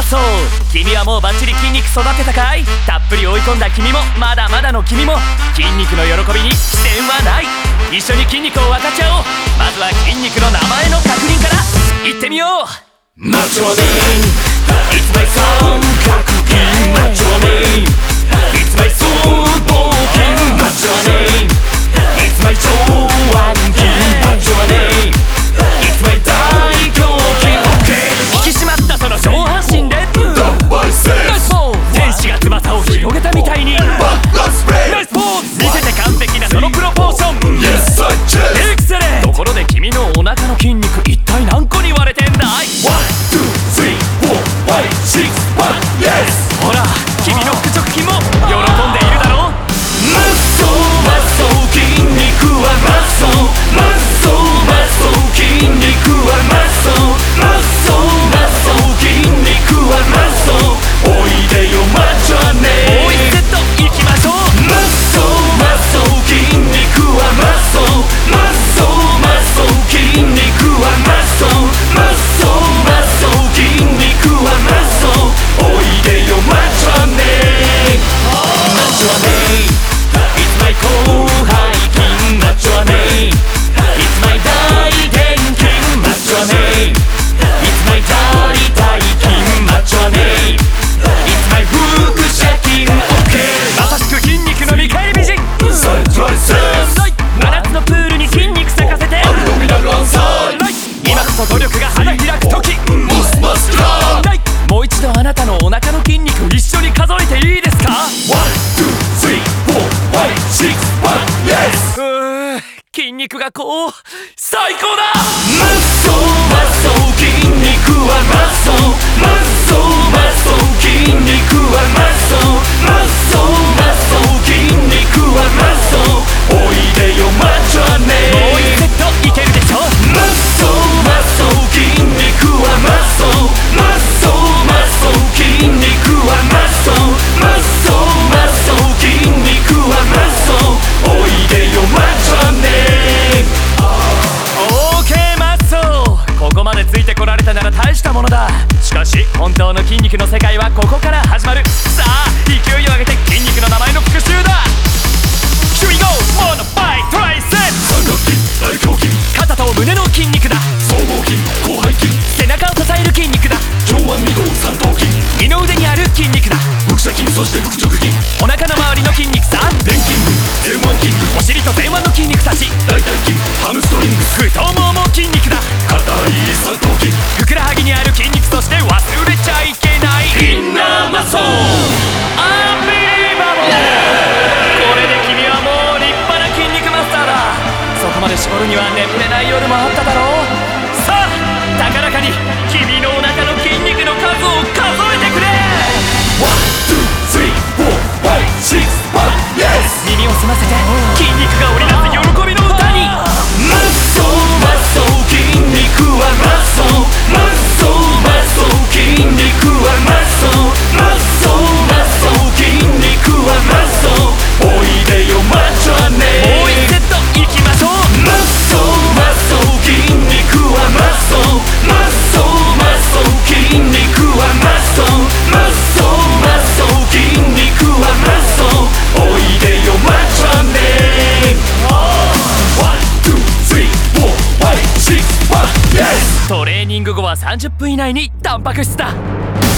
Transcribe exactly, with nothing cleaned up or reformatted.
マッソー。君はもうバッチリ筋肉育てたかい？たっぷり追い込んだ君もまだまだの君も筋肉の喜びに視点はない。一緒に筋肉を分かち合おう。まずは筋肉の名前の確認からいってみよう。マッチョマネー It's my song 格言マッチョマネー It's my soul 冒険マッチョマネー It's my 超暗筋マッチョマネー It's my 大胸筋 OK 引き締まったその上半身でナイスボール。天使が翼を広げたみたいにナイスポーズ見せて完璧なそのプロポーション。エクセレント。ところで君のお腹の筋肉一体何個に割れてんだい？ ワン、ツー、スリー、フォー、ファイブ、シックス、ワン、イエス。ほら君の腹直筋も喜んでいるだろう。マッソーマッソー筋肉はマッソーマッソーマッソー筋肉はマッソーマッソーマッソー筋肉はマッソー。おいでよマッチョネー。もう一セットいきましょう。マッソーマッソー筋肉はマッソーマッソーマッソー筋肉はマッソーマッソーマッソー筋肉はマッソー。おいでよマッチョネー。マッチョネーIt's my 広背筋マッチョネー It's my 大臀筋マッチョネー It's my 大大筋マッチョネー It's my 腹斜筋 OK まさしく筋肉の見返り美人。真夏のプールに筋肉咲かせて今こそ努力が花開く時。もう一度あなたのお腹の筋肉一緒に数えていいですか？ ワン、ツー、スリー、フォー、ファイブ、シックス、ワン、イエス。うー筋肉がこう最高だ。マッソーマッソー筋肉はマッソーマッソーマッソー筋肉はマッソーマッソーマッソー筋肉はマッソー。おいでよマッチョネー。もう一セットいけるでしょ。マッソーマッソー筋肉はマッソーマッソーマッソー筋肉はマッソーマッソーマッソー筋肉はマッソー。おいでよマッチョネー。オーケーマッソー。ここまでついてこられたなら大したものだ。しかし本当の筋肉の世界はここから始まる。さあ勢いを上げて筋肉の名前の復習だ。Here we go! モノバイトライセット。三角筋大胸筋肩と胸の筋肉だ。僧帽筋広背筋背中を支える筋肉だ。上腕二頭三頭筋二の腕にある筋肉だ。腹斜筋そして腹直筋お腹の周りの筋肉さ。臀筋群前腕筋群お尻と前腕の筋肉たち。大腿筋ハムストリングス太ももも筋肉だ。硬い三頭筋ふくらはぎにある筋肉そして忘れちゃいけないインナーマッソー。アンビリーバボー。これで君はもう立派な筋肉マスターだ。そこまで絞るには眠れない夜もあっただろう。さあ高らかに君のお腹の筋肉の数を数えてくれ。ワン、ツー、スリー、フォー、ファイブ、シックス、ワン、イエス。耳を澄ませて筋肉が織りなす喜びの歌に。マッソーマッソー筋肉はマッソーマッソーマッソー筋肉はマッソーマッソーマッソー筋肉はマッソー。おいでよマッチョネー。もう一セットいきましょう。マッソーマッソー筋肉はマッソーマッソーマッソー筋肉はマッソーマッソーマッソー筋肉はマッソー。おいでよマッチョネー。ワン、ツー、スリー、フォー、ファイブ、シックス、ワン、イエス。トレーニング後はさんじゅっぷん以内にタンパク質だ。